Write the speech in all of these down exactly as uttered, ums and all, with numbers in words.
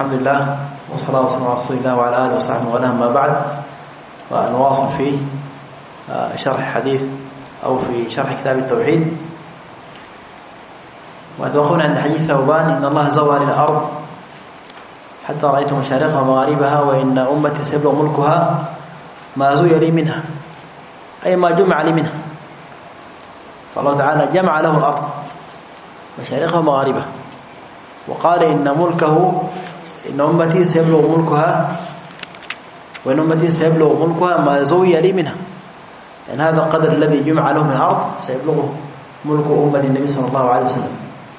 الحمد لله والصلاة والسلام على رسول الله وعلى آله وصحبه وله. أما بعد، ونواصل في شرح حديث أو في شرح كتاب التوحيد، وتوقفنا عند حديث ثوبان: إن الله زوى للأرض حتى رأيت مشارقها ومغاربها وإن أمتي سيبلغ ملكها ما زوي لي منها، أي ما جمع لي منها. فالله تعالى جمع له الأرض مشارقها ومغاربها، وقال إن ملكه إن أمتي سيبلغ ملكها وإن أمتي سيبلغ ملكها ما زوي لي منها، لأن يعني هذا القدر الذي جمع له من الأرض سيبلغه ملك أمة النبي صلى الله عليه وسلم.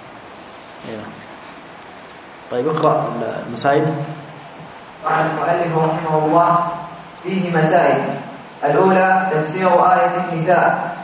طيب اقرأ المسائل. قال المؤلف رحمه الله: فيه مسائل. الأولى تفسير آية النساء.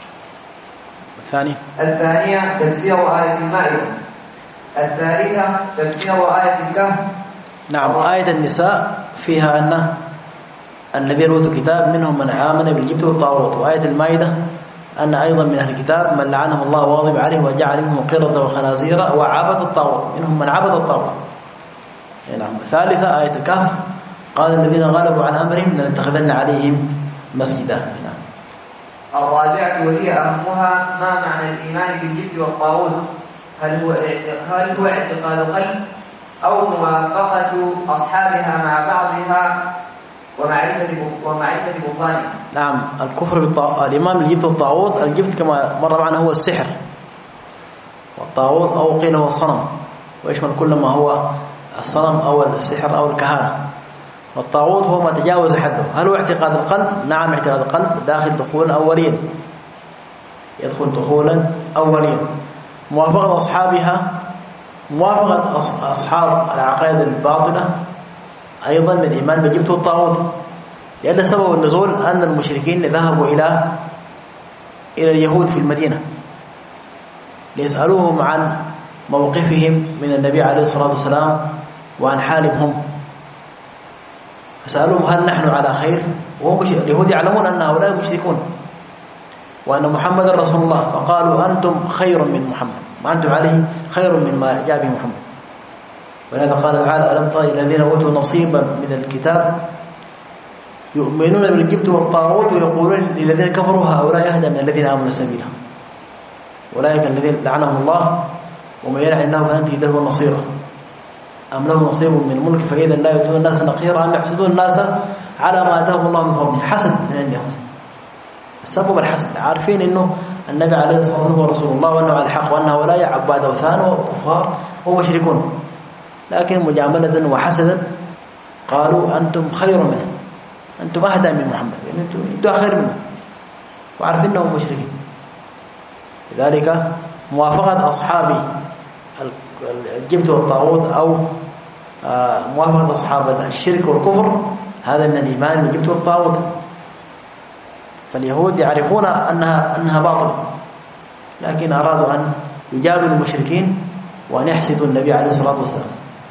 الثانية الثانية تفسير آية المائدة. الثالثة تفسير آية الكهف. نعم. آية النساء فيها أن الذين أوتوا الكتاب منهم من آمن بالجبت والطاغوت، وآية المائدة أن أيضا من أهل الكتاب من لعنهم الله وغضب عليه وجعل منهم قردة وخنازير وعبد الطاغوت، منهم من عبد الطاغوت. نعم. الثالثة آية الكهف: قال الذين غلبوا عن أمرهم لنتخذن عليهم مسجدا. نعم. الرابعة وهي أهمها: ما معنى الإيمان بالجبت والطاغوت؟ هل هو هل هو اعتقاد قلب أو موافقة أصحابها مع بعضها ومعرفة ومعرفة بطلانها؟ نعم. الكفر بالطاغوت، الإيمان بالجبت والطاغوت. الجبت كما مر معنا هو السحر، والطاغوت أو قيل هو الصنم، ويشمل كل ما هو الصنم أو السحر أو الكهانة. والطاغوت هو ما تجاوز حده. هل هو اعتقاد القلب؟ نعم، اعتقاد القلب داخل دخولا أوليا، يدخل دخولا أوليا. موافقة أصحابها، موافقة أصحاب العقائد الباطلة أيضا من الإيمان بالجبت والطاغوت، لأن سبب النزول أن المشركين ذهبوا إلى إلى اليهود في المدينة ليسألوهم عن موقفهم من النبي عليه الصلاة والسلام وعن حالهم. فسألوهم: هل نحن على خير؟ وهم اليهود يعلمون أن هؤلاء مشركون وأن محمد رسول الله، فقالوا: أنتم خير من محمد، ما أنتم عليه خير مما جاء به محمد. ولهذا قال تعالى: ألم تر إلى الذين أوتوا نصيبا من الكتاب يؤمنون بالجبت والطاغوت ويقولون للذين كفروا هؤلاء أهدى من الذين آمنوا سبيلا، أولئك الذين لعنهم الله ومن يلعن الله فلن تجد له نصيرا، أم له نصيب من الملك فإذا لا يؤتون الناس نقيرا أم يحسدون الناس على ما آتاهم الله من فضله. حسد من عندهم، السبب الحسد. عارفين إنه النبي عليه الصلاة والسلام هو رسول الله وأنه على الحق وأن هؤلاء عباد أوثان وكفار ومشركون، لكن مجاملة وحسدا قالوا: أنتم خير منه، أنتم أهدى من محمد، يعني أنتم خير منه، وعارفين أنهم مشركين. لذلك موافقة أصحاب الجبت والطاغوت أو موافقة أصحاب الشرك والكفر هذا من الإيمان بالجبت والطاغوت. فاليهود يعرفون أنها أنها باطل، لكن أرادوا أن يجابلوا المشركين وأن يحسدوا النبي عليه الصلاة والسلام.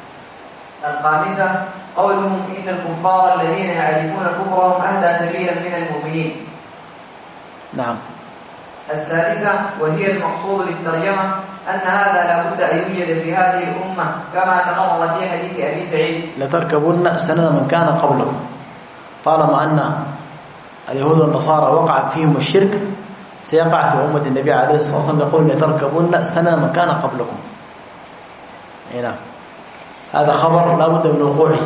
الخامسة قولهم: إن الكفار الذين يعرفون كفرهم أهدى سبيلا من المؤمنين. نعم. السادسة وهي المقصود بالترجمة: أن هذا لا بد أن يوجد في هذه الأمة كما تقرر في حديث أبي سعيد: لتركبن سنن من كان قبلكم. طالما أن اليهود والنصارى وقع فيهم الشرك سيقع في أمة النبي عليه الصلاة والسلام، يقول: لتركبن سنن من كان قبلكم. نعم. هذا خبر لا بد من وقوعه.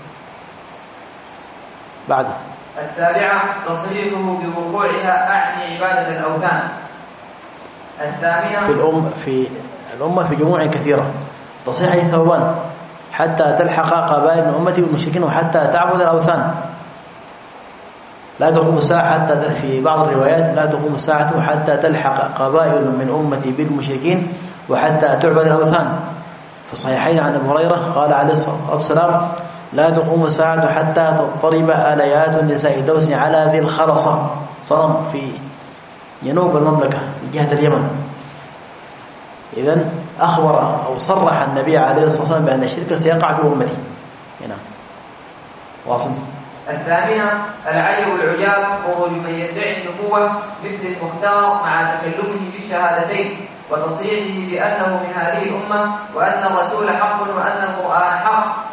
بعد. السابعة تصريحه بوقوعها أعني عبادة الأوثان. الثامنة في الأمة في الأمة في جموع كثيرة. تصحيح ثوبان: حتى تلحق قبائل من أمتي بالمشركين وحتى تعبد الأوثان. لا تقوم الساعة حتى، في بعض الروايات لا تقوم الساعة حتى تلحق قبائل من أمتي بالمشركين وحتى تعبد الأوثان. في الصحيحين عن أبي هريرة قال عليه الصلاة والسلام: لا تقوم الساعة حتى تضطرب آليات النساء دوس على ذي الخرصة، صنم في جنوب المملكة في جهة اليمن. إذن أخبر أو صرح النبي عليه الصلاة والسلام بأن الشرك سيقع في أمتي. هنا واصل. الثامنة العجب والعجاب خروج من يدعي النبوة مثل المختار مع تكلمه بالشهادتين وتصريحه بأنه من هذه الأمة وأن الرسول حق وأن القرآن حق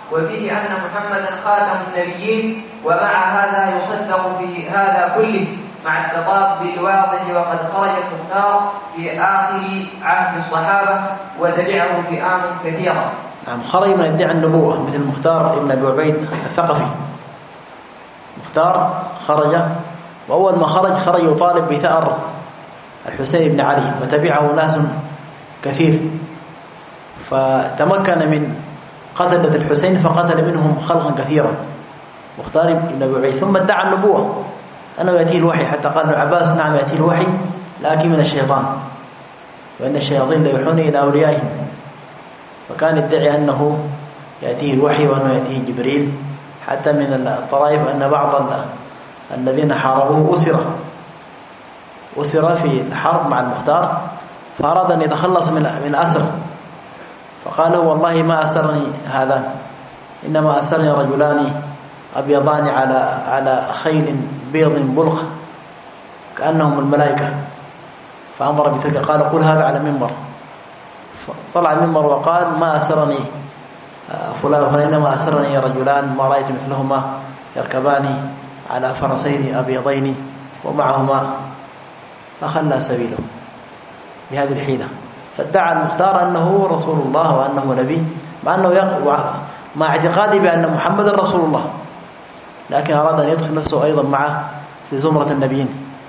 وفيه أن محمدا خاتم النبيين، ومع هذا يصدق في هذا كله مع التطاب بالواضح، وقد خرج المختار في آخر عهد الصحابة وتبعه فئام كثيرة. نعم، خرج من ادعاء النبوة مثل المختار ابن أبي عبيد الثقفي. مختار خرج، وأول ما خرج خرج يطالب بثأر الحسين بن علي، وتبعه ناس كثير، فتمكن من قتلة الحسين فقتل منهم خلقا كثيرا مختار بن أبي عبيد. ثم ادعى النبوة أنه يأتيه الوحي، حتى قال ابن عباس نعم يأتيه الوحي لكن من الشيطان، وإن الشياطين لا يوحون إلى أوليائهم. فكان يدعي أنه يأتيه الوحي وأنه يأتيه جبريل. حتى من الطرائف أن بعض الذين حاربوه أسر أسر في الحرب مع المختار، فأراد أن يتخلص من من أسر، فقال والله ما أسرني هذا، إنما أسرني رجلان أبيضان على على خيل بيض بلق كأنهم الملائكة. فأمر بتلك، قال قل هذا على المنبر. طلع المنبر وقال ما أسرني فلان، إنما أسرني رجلان ما رأيت مثلهما يركبان على فرسين أبيضين ومعهما، فخلى سبيله بهذه الحيلة. فادعى المختار أنه رسول الله وأنه نبي، مع أنه يقع مع اعتقاده بأن محمد رسول الله، لكن أراد أن يدخل نفسه أيضا معه في زمرة النبيين.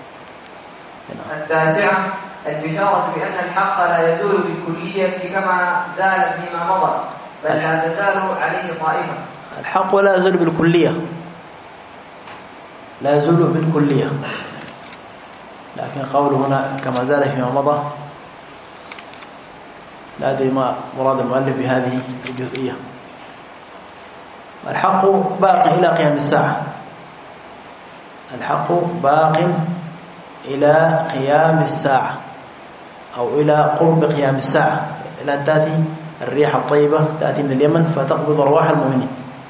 التاسعة البشارة بأن الحق لا يزول بالكلية كما زال فيما مضى، بل لا تزال عليه طائفة. الحق ولا يزول بالكلية، لا يزول بالكلية، لكن قوله هنا كما زال فيما مضى لا أدري ما مراد المؤلف بهذه الجزئية. الحق باق إلى قيام الساعة، الحق باق إلى قيام الساعة أو إلى قرب قيام الساعة، إلى أن تأتي الريح الطيبة تأتي من اليمن فتقبض أرواح المؤمنين،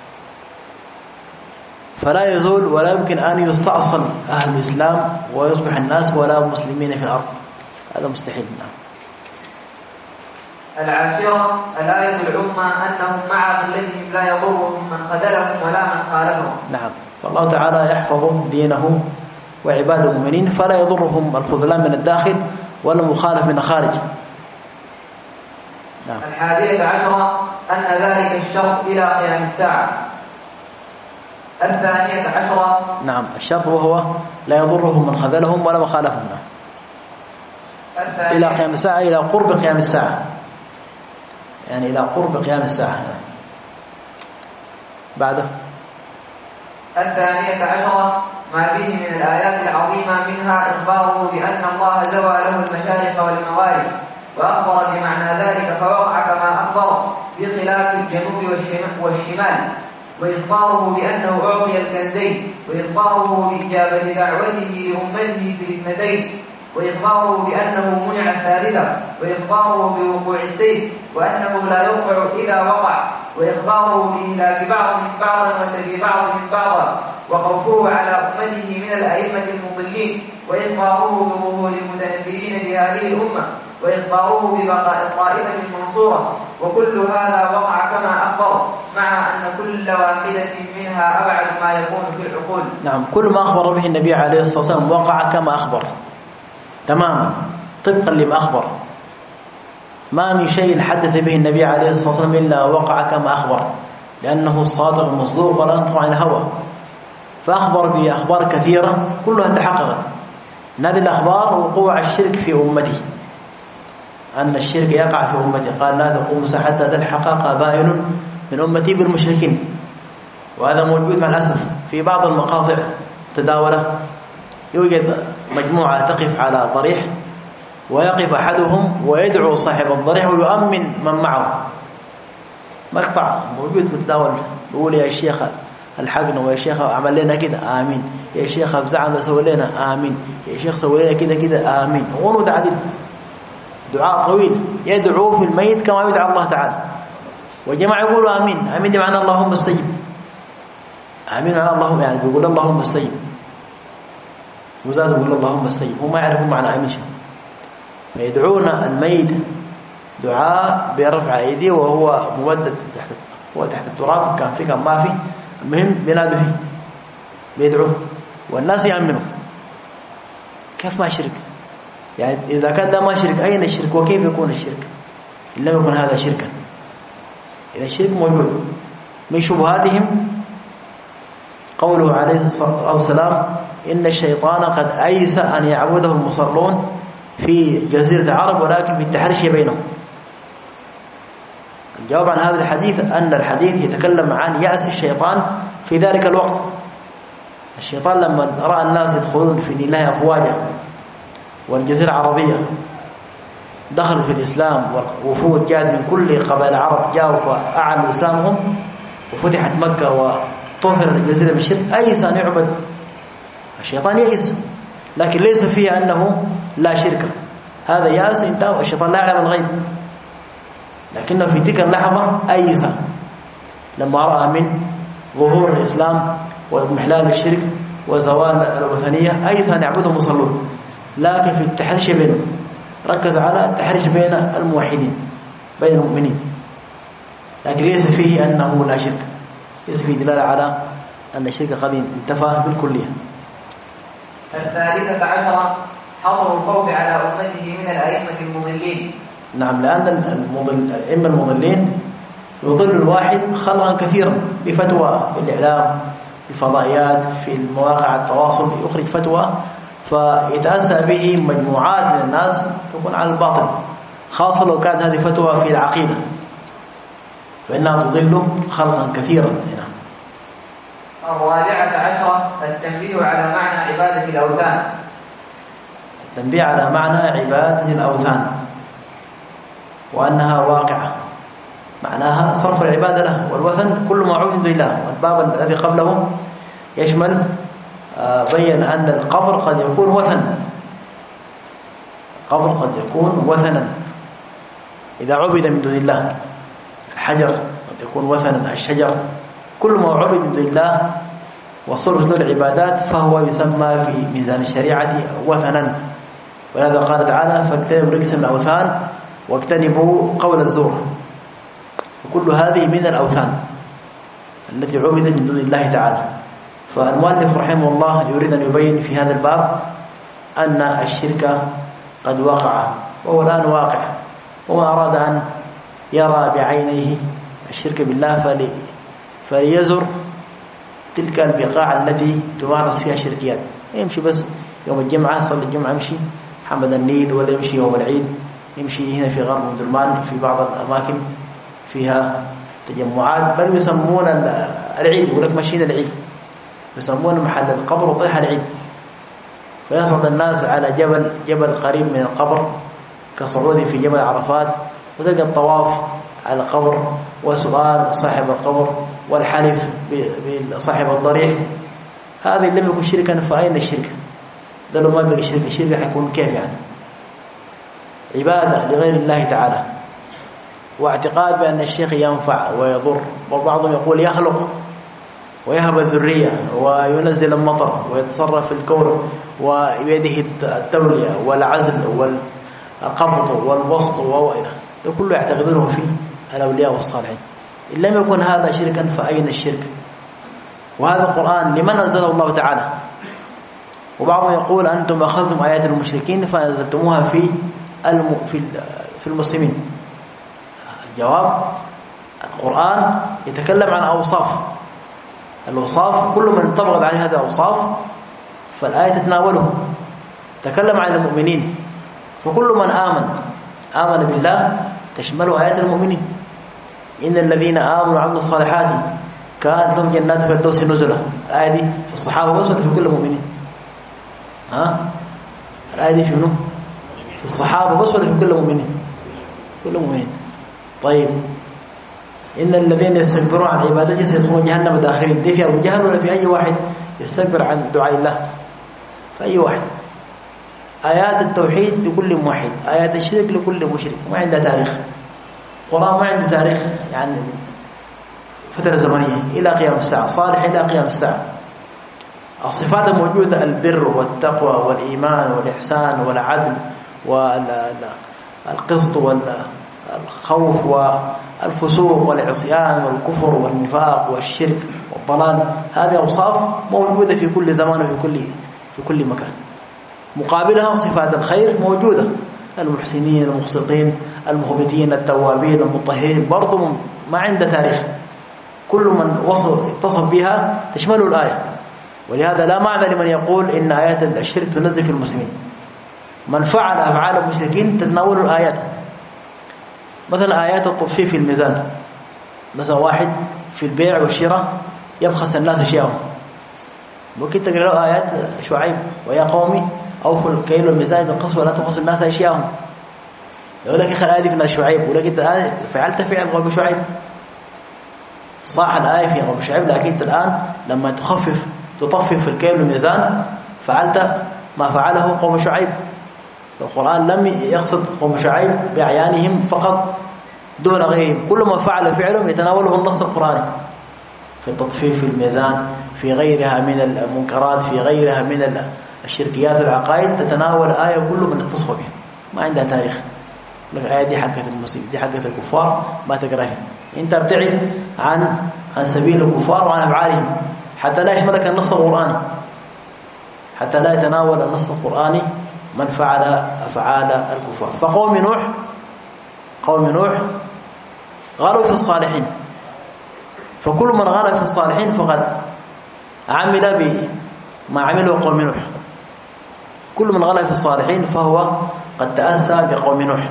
فلا يزول ولا يمكن أن يستأصل أهل الإسلام ويصبح الناس ولا مسلمين في الأرض، هذا مستحيل. العاشرة الآية العظمى أنهم مع ظلتهم لا يضرهم من خذلهم ولا من خالفهم. نعم، فالله تعالى يحفظ دينه وعباد المؤمنين، فلا يضرهم الخذلان من الداخل ولا المخالف من الخارج. نعم. الحادية عشرة أن ذلك الشرط إلى قيام الساعة. الثانية عشرة نعم الشرط وهو لا يضرهم من خذلهم ولا من خالفهم. إلى قيام الساعة، إلى قرب قيام الساعة، يعني إلى قرب قيام الساعة. بعده الثانية عشرة ما فيه من الآيات العظيمة، منها إخباره بأن الله زوى له المشارق والمغارب، وأخبر بمعنى ذلك فوقع كما أخبر بخلاف الجنوب والشمال، وإخباره بأنه أعطي الكنزين، وإخباره بإجابة دعوته لأمته في الاثنتين، وإخباره بأنه منع الثالثة، وإخباره بوقوع السيف وأنه لا يوقع إذا وقع، وإخباره بإهلاك بعضهم بعضا وسبي بعضهم بعضا، وخوفه على أمته من الأئمة المضلين، وإخباره بظهور المتنبئين بهذه الأمة، وإخباره ببقاء الطائفة المنصورة. وكل هذا وقع كما أخبر، مع أن كل واحدة منها أبعد ما يكون في العقول. نعم، كل ما أخبر به النبي عليه الصلاة والسلام وقع كما أخبر تماما طبقا لما أخبر. ما من شيء حدث به النبي عليه الصلاة والسلام إلا وقع كما أخبر، لأنه الصادق المصدوق ولا ينطق عن الهوى. فأخبر بأخبار كثيرة كلها تحققت. من هذه الأخبار وقوع الشرك في أمتي، أن الشرك يقع في أمتي. قال لا تقوم حتى تلحق قبائل من أمتي بالمشركين، وهذا موجود مع الأسف في بعض المقاطع تداولة. يوجد مجموعة تقف على ضريح، ويقف أحدهم ويدعو صاحب الضريح ويؤمن من معه. مقطع موجود متداول، يقول يا شيخ الحقنا، ويا شيخ عمل لنا كده آمين، يا شيخ افزعنا سوي لنا آمين، يا شيخ سوي لنا كده كده آمين. ورود عديد، دعاء طويل يدعو في الميت كما يدعى الله تعالى. وجماعة يقولوا آمين، آمين دي معنى اللهم استجب، آمين معنى اللهم، يعني بيقول اللهم استجب، وزاد يقول اللهم استجب، هم ما يعرفون معنى آمين شيء. فيدعون الميت دعاء برفع أيديه وهو ممدد تحت هو تحت التراب، كان في كان ما في، المهم بينادوا فيه بيدعوه والناس يأمنوا. كيف ما شرك؟ يعني إذا كان ده ما شرك أين الشرك وكيف يكون الشرك؟ إن لم يكن هذا شركا. إذا الشرك موجود من شبهاتهم قوله عليه الصلاة والسلام إن الشيطان قد أيس أن يعبده المصلون في جزيرة العرب ولكن في التحرش بينهم. الجواب عن هذا الحديث أن الحديث يتكلم عن يأس الشيطان في ذلك الوقت. الشيطان لما رأى الناس يدخلون في دين الله أفواجا والجزيرة العربية دخلوا في الإسلام ووفود جاءت من كل قبائل العرب جاءوا فأعلنوا إسلامهم وفتحت مكة وطهر الجزيرة من الشرك، أيس أن يعبد. الشيطان يئس لكن ليس فيه أنه لا شرك، هذا يأس انتهى. الشيطان لا يعلم الغيب لكنه في تلك اللحظة أيس لما رأى من ظهور الإسلام ومحلال الشرك وزوال الوثنية، أيس أن يعبده المصلون. لكن في التحرش بينهم ركز على التحرش بين الموحدين بين المؤمنين، لكن ليس فيه أنه لا شرك، ليس فيه دلالة على أن الشرك قد انتفى بالكلية. الثالثة عشرة حصر الخوف على أمته من الأئمة المضلين. نعم، لأن المضل... الأئمة المضلين يضل الواحد خلقا كثيرا بفتوى بالإعلام بالفضائيات في المواقع التواصل، يخرج فتوى فيتأسى به مجموعات من الناس تكون على الباطل، خاصة لو كانت هذه فتوى في العقيدة فإنها تضل خلقا كثيرا. هنا الرابعة عشرة التنبيه على معنى عبادة الأوثان. التنبيه على معنى عبادة الأوثان وأنها واقعة، معناها صرف العبادة له، والوثن كل ما عبد لله. والباب الذي قبله يشمل بين أن القبر قد يكون وثن، القبر قد يكون وثنا إذا عبد من دون الله. الحجر قد يكون وثنا، الشجر، كل ما عبد من دون الله وصرف له العبادات فهو يسمى في ميزان الشريعة وثنا. ولهذا قال تعالى فاجتنبوا رجس من الأوثان واجتنبوا قول الزور. وكل هذه من الأوثان التي عبدت من دون الله تعالى. فالمؤلف رحمه الله يريد أن يبين في هذا الباب أن الشرك قد وقع وهو الآن واقع، وما أراد أن يرى بعينيه الشرك بالله فلي فليزر تلك البقاع التي تمارس فيها الشركيات. يمشي بس يوم الجمعة صلي الجمعة يمشي محمد النيل، ولا يمشي يوم العيد يمشي هنا في غرب مدرمان في بعض الأماكن فيها تجمعات، بل يسمون العيد يقول لك مشينا العيد، يسمون محل القبر وطيح العيد. فيصعد الناس على جبل جبل قريب من القبر كصعود في جبل عرفات، وتلقى الطواف على القبر وسؤال صاحب القبر والحلف بصاحب الضريح. هذه لم يكن شركا فأين الشرك؟ ده لو ما بقى شرك، الشرك حيكون كيف يعني؟ عبادة لغير الله تعالى، واعتقاد بأن الشيخ ينفع ويضر، وبعضهم يقول يخلق ويهب الذرية وينزل المطر ويتصرف في الكون وبيده التولية والعزل والقبض والبسط وإلى ده كله يعتقدونه فيه الأولياء والصالحين. إن لم يكن هذا شركا فأين الشرك؟ وهذا القرآن لمن أنزله الله تعالى؟ وبعضهم يقول أنتم أخذتم آيات المشركين فنزلتموها في الم... في في المسلمين. الجواب القرآن يتكلم عن أوصاف، الأوصاف كل من انطبقت عليه هذه الأوصاف فالآية تتناوله. تكلم عن المؤمنين فكل من آمن آمن بالله تشمل آيات المؤمنين. إن الذين آمنوا وعملوا الصالحات كانت لهم جنات فردوس نزلا. الآية دي في الصحابة بس ولا في كل المؤمنين؟ ها؟ الآية دي في منو؟ في الصحابة بس ولا في كل المؤمنين؟ كل المؤمنين. طيب إن الذين يستكبرون عن عبادتي سيدخلون جهنم داخرين، دي في أبو جهل ولا في أي واحد يستكبر عن دعاء الله؟ في أي واحد. آيات التوحيد لكل موحد، آيات الشرك لكل مشرك، ما عندها تاريخ. القرآن ما عنده تاريخ يعني فترة زمنية إلى قيام الساعة، صالح إلى قيام الساعة. الصفات الموجودة البر والتقوى والإيمان والإحسان والعدل والقسط الخوف والفسوق والعصيان والكفر والنفاق والشرك والضلال، هذه أوصاف موجودة في كل زمان وفي كل في كل مكان. مقابلها صفات الخير موجودة، المحسنين المقسطين المخبتين التوابين المطهرين، برضو ما عنده تاريخ، كل من وصف اتصف بها تشمله الآية. ولهذا لا معنى لمن يقول إن آيات الشرك تنزل في المسلمين. من فعل أفعال المشركين تتناول الآيات، مثلا آيات التطفيف في الميزان، مثلا واحد في البيع والشراء يبخس الناس أشياءهم، ممكن تقرأ آيات شعيب ويا قومي أوفوا الكيل والميزان بالقسط ولا تبخسوا الناس أشياءهم. يقول لك أخي الآية دي في الناس شعيب، ولكن الآية فعلت فعل قوم شعيب، صح الآية في قوم شعيب، لكن أنت الآن لما تخفف تطفف في الكيل والميزان فعلت ما فعله قوم شعيب. القرآن لم يقصد قوم شعيب بأعيانهم فقط دون غيرهم، كل ما فعل فعلهم يتناوله النص القرآني في التطفيف في الميزان، في غيرها من المنكرات، في غيرها من الشركيات والعقائد، تتناول آية كل من اتصف بها، ما عندها تاريخ. الآية دي حقت المسلمين، دي حقت الكفار، ما تقراها. أنت ابتعد عن عن سبيل الكفار وعن أفعالهم حتى لا يشملك النص القرآني، حتى لا يتناول النص القرآني من فعل أفعال الكفار. فقوم نوح قوم نوح غلوا في الصالحين، فكل من غلا في الصالحين فقد عمل بما عمله قوم نوح. كل من غلا في الصالحين فهو قد تأسى بقوم نوح،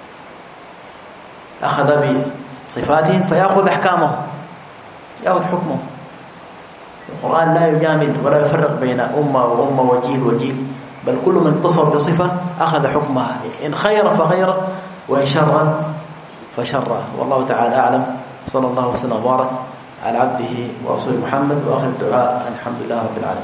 أخذ بصفاتهم فيأخذ أحكامهم، يأخذ حكمه. القرآن لا يجامل ولا يفرق بين أمة وأمة وجيل وجيل، بل كل من اتصف بصفة أخذ حكمها، إن خير فخير وإن شر فشر. والله تعالى أعلم. صلى الله وسلم وبارك على عبده ورسوله محمد، وآخر الدعاء الحمد لله رب العالمين.